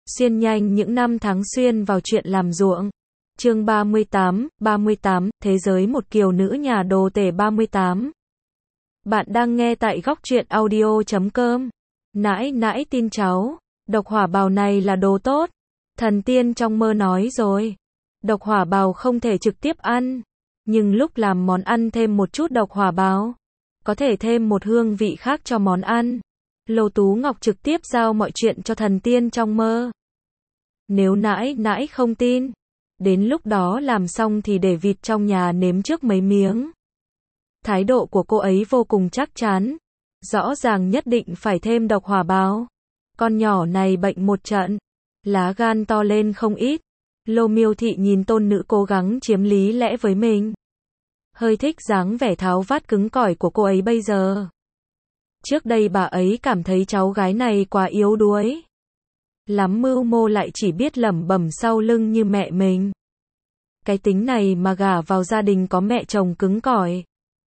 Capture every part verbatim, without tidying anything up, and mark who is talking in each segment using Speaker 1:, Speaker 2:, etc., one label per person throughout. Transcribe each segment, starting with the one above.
Speaker 1: Xuyên nhanh những năm tháng xuyên vào chuyện làm ruộng. Chương ba mươi tám, ba mươi tám, Thế giới một kiều nữ nhà đồ tể ba mươi tám. Bạn đang nghe tại góc truyện audio chấm com. Nãi nãi tin cháu, độc hỏa bào này là đồ tốt. Thần tiên trong mơ nói rồi. Độc hỏa bào không thể trực tiếp ăn, nhưng lúc làm món ăn thêm một chút độc hỏa bào, có thể thêm một hương vị khác cho món ăn. Lô Tú Ngọc trực tiếp giao mọi chuyện cho thần tiên trong mơ. Nếu nãi nãi không tin, đến lúc đó làm xong thì để vịt trong nhà nếm trước mấy miếng. Thái độ của cô ấy vô cùng chắc chắn. Rõ ràng nhất định phải thêm độc hỏa bào. Con nhỏ này bệnh một trận, lá gan to lên không ít. Lô Miêu Thị nhìn tôn nữ cố gắng chiếm lý lẽ với mình, hơi thích dáng vẻ tháo vát cứng cỏi của cô ấy bây giờ. Trước đây bà ấy cảm thấy cháu gái này quá yếu đuối, lắm mưu mô lại chỉ biết lẩm bẩm sau lưng như mẹ mình. Cái tính này mà gả vào gia đình có mẹ chồng cứng cỏi,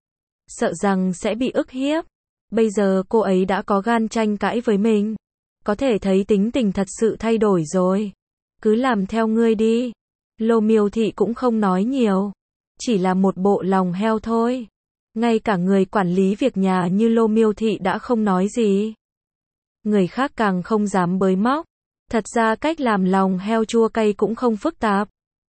Speaker 1: sợ rằng sẽ bị ức hiếp. Bây giờ cô ấy đã có gan tranh cãi với mình, có thể thấy tính tình thật sự thay đổi rồi. Cứ làm theo ngươi đi. Lô Miêu Thị cũng không nói nhiều, chỉ là một bộ lòng heo thôi. Ngay cả người quản lý việc nhà như Lô Miêu Thị đã không nói gì, người khác càng không dám bới móc. Thật ra cách làm lòng heo chua cay cũng không phức tạp.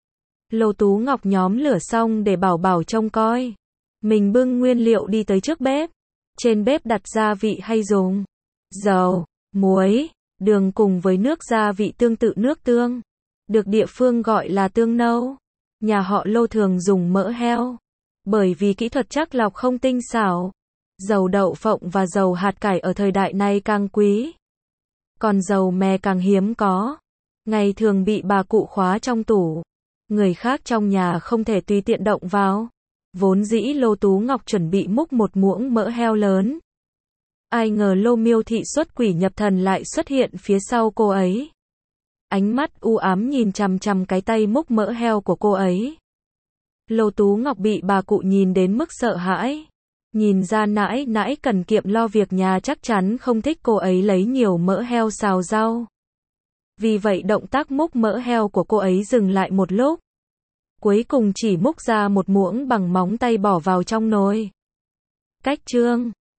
Speaker 1: Lô Tú Ngọc nhóm lửa xong để Bảo Bảo trông coi, mình bưng nguyên liệu đi tới trước bếp. Trên bếp đặt gia vị hay dùng dầu, muối, đường cùng với nước gia vị tương tự nước tương, được địa phương gọi là tương nâu. Nhà họ Lô thường dùng mỡ heo, bởi vì kỹ thuật trắc lọc không tinh xảo. Dầu đậu phộng và dầu hạt cải ở thời đại này càng quý, còn dầu mè càng hiếm có. Ngày thường bị bà cụ khóa trong tủ, người khác trong nhà không thể tùy tiện động vào. Vốn dĩ Lô Tú Ngọc chuẩn bị múc một muỗng mỡ heo lớn, ai ngờ Lô Miêu Thị xuất quỷ nhập thần lại xuất hiện phía sau cô ấy. Ánh mắt u ám nhìn chằm chằm cái tay múc mỡ heo của cô ấy. Lô Tú Ngọc bị bà cụ nhìn đến mức sợ hãi. Nhìn ra nãi nãi cần kiệm lo việc nhà chắc chắn không thích cô ấy lấy nhiều mỡ heo xào rau. Vì vậy động tác múc mỡ heo của cô ấy dừng lại một lúc. Cuối cùng chỉ múc ra một muỗng bằng móng tay bỏ vào trong nồi. Cách chương